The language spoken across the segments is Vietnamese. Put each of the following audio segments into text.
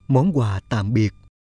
Món quà tạm biệt.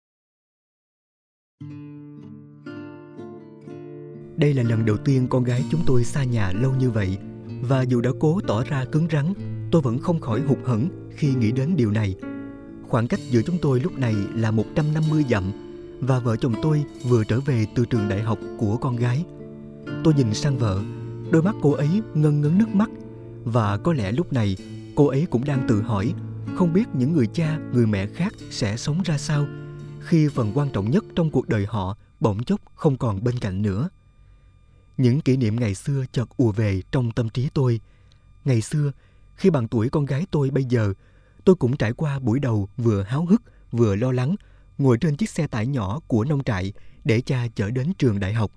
Đây là lần đầu tiên con gái chúng tôi xa nhà lâu như vậy, và dù đã cố tỏ ra cứng rắn, tôi vẫn không khỏi hụt hẫng khi nghĩ đến điều này. Khoảng cách giữa chúng tôi lúc này là 150 dặm, và vợ chồng tôi vừa trở về từ trường đại học của con gái. Tôi nhìn sang vợ, đôi mắt cô ấy ngân ngấn nước mắt, và có lẽ lúc này cô ấy cũng đang tự hỏi không biết những người cha, người mẹ khác sẽ sống ra sao khi phần quan trọng nhất trong cuộc đời họ bỗng chốc không còn bên cạnh nữa. Những kỷ niệm ngày xưa chợt ùa về trong tâm trí tôi. Ngày xưa, khi bằng tuổi con gái tôi bây giờ, tôi cũng trải qua buổi đầu vừa háo hức vừa lo lắng, ngồi trên chiếc xe tải nhỏ của nông trại để cha chở đến trường đại học.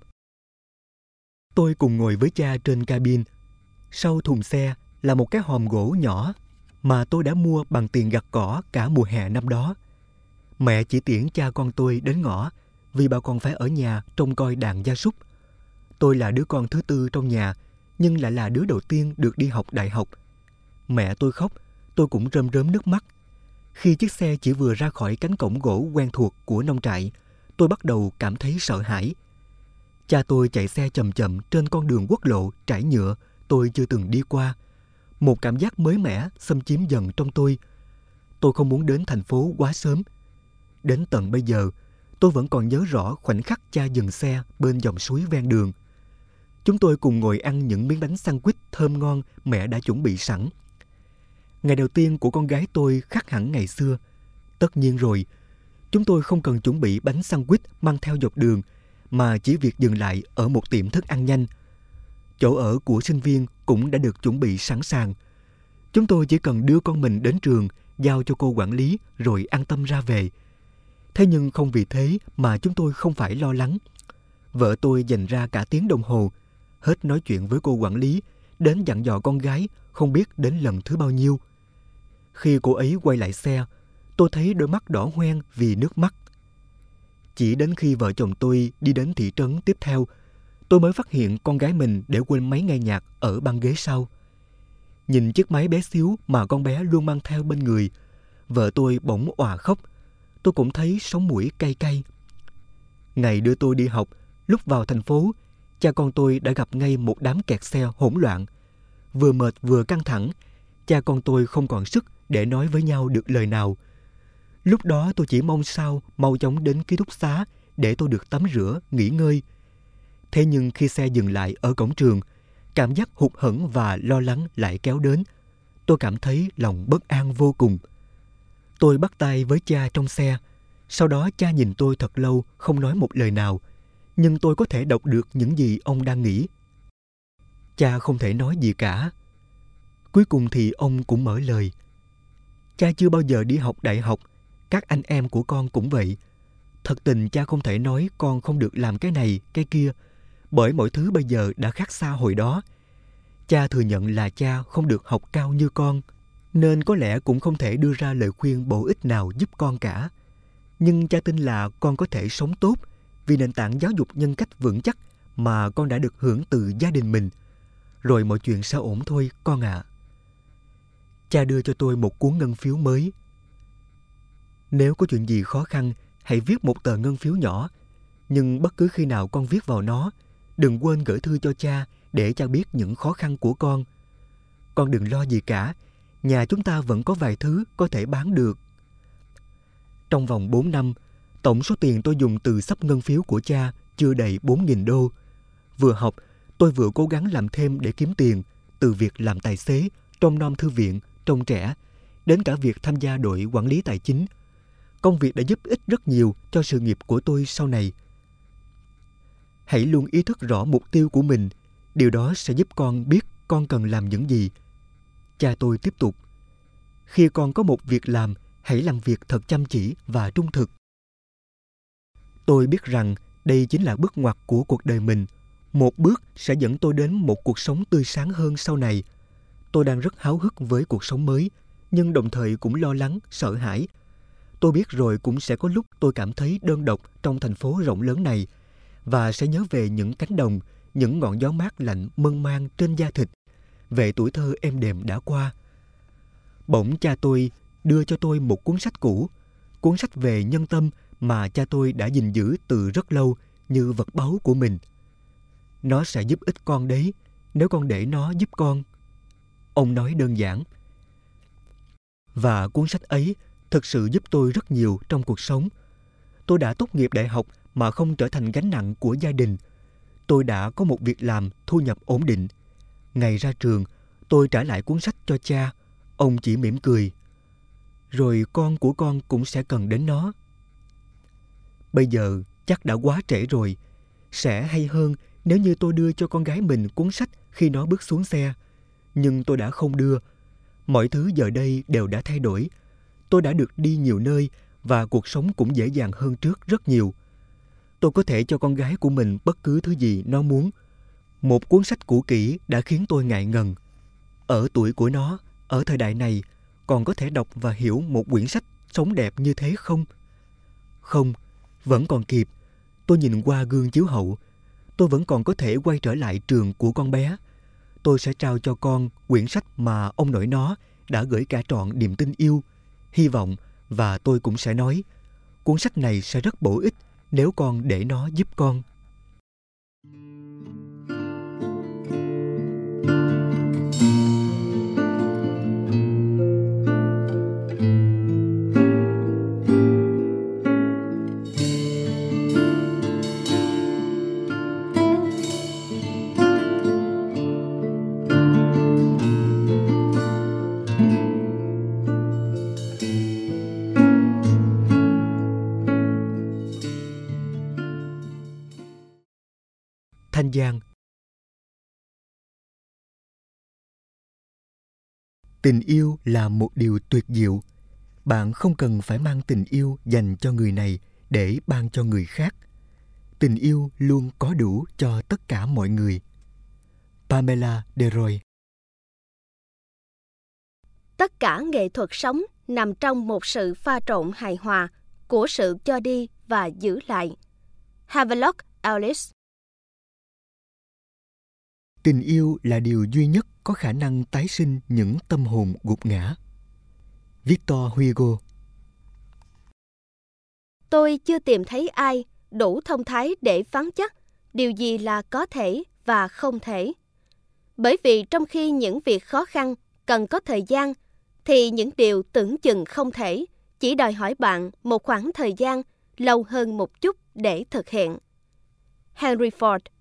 Tôi cùng ngồi với cha trên cabin. Sau thùng xe là một cái hòm gỗ nhỏ mà tôi đã mua bằng tiền gặt cỏ cả mùa hè năm đó. Mẹ chỉ tiễn cha con tôi đến ngõ vì bà còn phải ở nhà trông coi đàn gia súc. Tôi là đứa con thứ tư trong nhà, nhưng lại là đứa đầu tiên được đi học đại học. Mẹ tôi khóc, tôi cũng rơm rớm nước mắt. Khi chiếc xe chỉ vừa ra khỏi cánh cổng gỗ quen thuộc của nông trại, tôi bắt đầu cảm thấy sợ hãi. Cha tôi chạy xe chậm chậm trên con đường quốc lộ trải nhựa tôi chưa từng đi qua. Một cảm giác mới mẻ xâm chiếm dần trong tôi. Tôi không muốn đến thành phố quá sớm. Đến tận bây giờ, tôi vẫn còn nhớ rõ khoảnh khắc cha dừng xe bên dòng suối ven đường. Chúng tôi cùng ngồi ăn những miếng bánh sandwich thơm ngon mẹ đã chuẩn bị sẵn. Ngày đầu tiên của con gái tôi khác hẳn ngày xưa. Tất nhiên rồi, chúng tôi không cần chuẩn bị bánh sandwich mang theo dọc đường, mà chỉ việc dừng lại ở một tiệm thức ăn nhanh. Chỗ ở của sinh viên cũng đã được chuẩn bị sẵn sàng. Chúng tôi chỉ cần đưa con mình đến trường, giao cho cô quản lý rồi an tâm ra về. Thế nhưng không vì thế mà chúng tôi không phải lo lắng. Vợ tôi dành ra cả tiếng đồng hồ, hết nói chuyện với cô quản lý, đến dặn dò con gái không biết đến lần thứ bao nhiêu. Khi cô ấy quay lại xe, tôi thấy đôi mắt đỏ hoen vì nước mắt. Chỉ đến khi vợ chồng tôi đi đến thị trấn tiếp theo, tôi mới phát hiện con gái mình để quên máy nghe nhạc ở băng ghế sau. Nhìn chiếc máy bé xíu mà con bé luôn mang theo bên người, vợ tôi bỗng òa khóc. Tôi cũng thấy sống mũi cay cay. Ngày đưa tôi đi học, lúc vào thành phố, cha con tôi đã gặp ngay một đám kẹt xe hỗn loạn. Vừa mệt vừa căng thẳng, cha con tôi không còn sức để nói với nhau được lời nào. Lúc đó tôi chỉ mong sao mau chóng đến ký túc xá để tôi được tắm rửa, nghỉ ngơi. Thế nhưng khi xe dừng lại ở cổng trường, cảm giác hụt hẫng và lo lắng lại kéo đến. Tôi cảm thấy lòng bất an vô cùng. Tôi bắt tay với cha trong xe. Sau đó cha nhìn tôi thật lâu không nói một lời nào, nhưng tôi có thể đọc được những gì ông đang nghĩ. Cha không thể nói gì cả. Cuối cùng thì ông cũng mở lời. Cha chưa bao giờ đi học đại học, các anh em của con cũng vậy. Thật tình cha không thể nói con không được làm cái này, cái kia, bởi mọi thứ bây giờ đã khác xa hồi đó. Cha thừa nhận là cha không được học cao như con, nên có lẽ cũng không thể đưa ra lời khuyên bổ ích nào giúp con cả. Nhưng cha tin là con có thể sống tốt vì nền tảng giáo dục nhân cách vững chắc mà con đã được hưởng từ gia đình mình. Rồi mọi chuyện sẽ ổn thôi con ạ. Cha đưa cho tôi một cuốn ngân phiếu mới. Nếu có chuyện gì khó khăn, hãy viết một tờ ngân phiếu nhỏ. Nhưng bất cứ khi nào con viết vào nó, đừng quên gửi thư cho cha để cha biết những khó khăn của con. Con đừng lo gì cả, nhà chúng ta vẫn có vài thứ có thể bán được. Trong vòng 4 năm, tổng số tiền tôi dùng từ xấp ngân phiếu của cha chưa đầy 4.000 đô. Vừa học, tôi vừa cố gắng làm thêm để kiếm tiền, từ việc làm tài xế, trông nom thư viện, trông trẻ, đến cả việc tham gia đội quản lý tài chính. Công việc đã giúp ích rất nhiều cho sự nghiệp của tôi sau này. Hãy luôn ý thức rõ mục tiêu của mình, điều đó sẽ giúp con biết con cần làm những gì. Cha tôi tiếp tục. Khi con có một việc làm, hãy làm việc thật chăm chỉ và trung thực. Tôi biết rằng đây chính là bước ngoặt của cuộc đời mình. Một bước sẽ dẫn tôi đến một cuộc sống tươi sáng hơn sau này. Tôi đang rất háo hức với cuộc sống mới, nhưng đồng thời cũng lo lắng, sợ hãi. Tôi biết rồi cũng sẽ có lúc tôi cảm thấy đơn độc trong thành phố rộng lớn này, và sẽ nhớ về những cánh đồng, những ngọn gió mát lạnh mơn man trên da thịt, về tuổi thơ êm đềm đã qua. Bỗng cha tôi đưa cho tôi một cuốn sách cũ. cuốn sách về nhân tâm mà cha tôi đã gìn giữ từ rất lâu như vật báu của mình. Nó sẽ giúp ích con đấy, nếu con để nó giúp con. Ông nói đơn giản. Và cuốn sách ấy thực sự giúp tôi rất nhiều trong cuộc sống. Tôi đã tốt nghiệp đại học mà không trở thành gánh nặng của gia đình. Tôi đã có một việc làm thu nhập ổn định. Ngày ra trường, tôi trả lại cuốn sách cho cha. Ông chỉ mỉm cười. Rồi con của con cũng sẽ cần đến nó. Bây giờ chắc đã quá trễ rồi. Sẽ hay hơn nếu như tôi đưa cho con gái mình cuốn sách khi nó bước xuống xe. Nhưng tôi đã không đưa. Mọi thứ giờ đây đều đã thay đổi. Tôi đã được đi nhiều nơi và cuộc sống cũng dễ dàng hơn trước rất nhiều. Tôi có thể cho con gái của mình bất cứ thứ gì nó muốn. Một cuốn sách cũ kỹ đã khiến tôi ngại ngần. Ở tuổi của nó, ở thời đại này, còn có thể đọc và hiểu một quyển sách sống đẹp như thế không? Không, vẫn còn kịp. Tôi nhìn qua gương chiếu hậu. Tôi vẫn còn có thể quay trở lại trường của con bé. Tôi sẽ trao cho con quyển sách mà ông nội nó đã gửi cả trọn niềm tin yêu, hy vọng, và tôi cũng sẽ nói, cuốn sách này sẽ rất bổ ích nếu con để nó giúp con. Thanh Giang. Tình yêu là một điều tuyệt diệu. Bạn không cần phải mang tình yêu dành cho người này để ban cho người khác. Tình yêu luôn có đủ cho tất cả mọi người. Pamela DeRoy. Tất cả nghệ thuật sống nằm trong một sự pha trộn hài hòa của sự cho đi và giữ lại. Havelock Ellis. Tình yêu là điều duy nhất có khả năng tái sinh những tâm hồn gục ngã. Victor Hugo. Tôi chưa tìm thấy ai đủ thông thái để phán chắc điều gì là có thể và không thể. Bởi vì trong khi những việc khó khăn cần có thời gian, thì những điều tưởng chừng không thể chỉ đòi hỏi bạn một khoảng thời gian lâu hơn một chút để thực hiện. Henry Ford.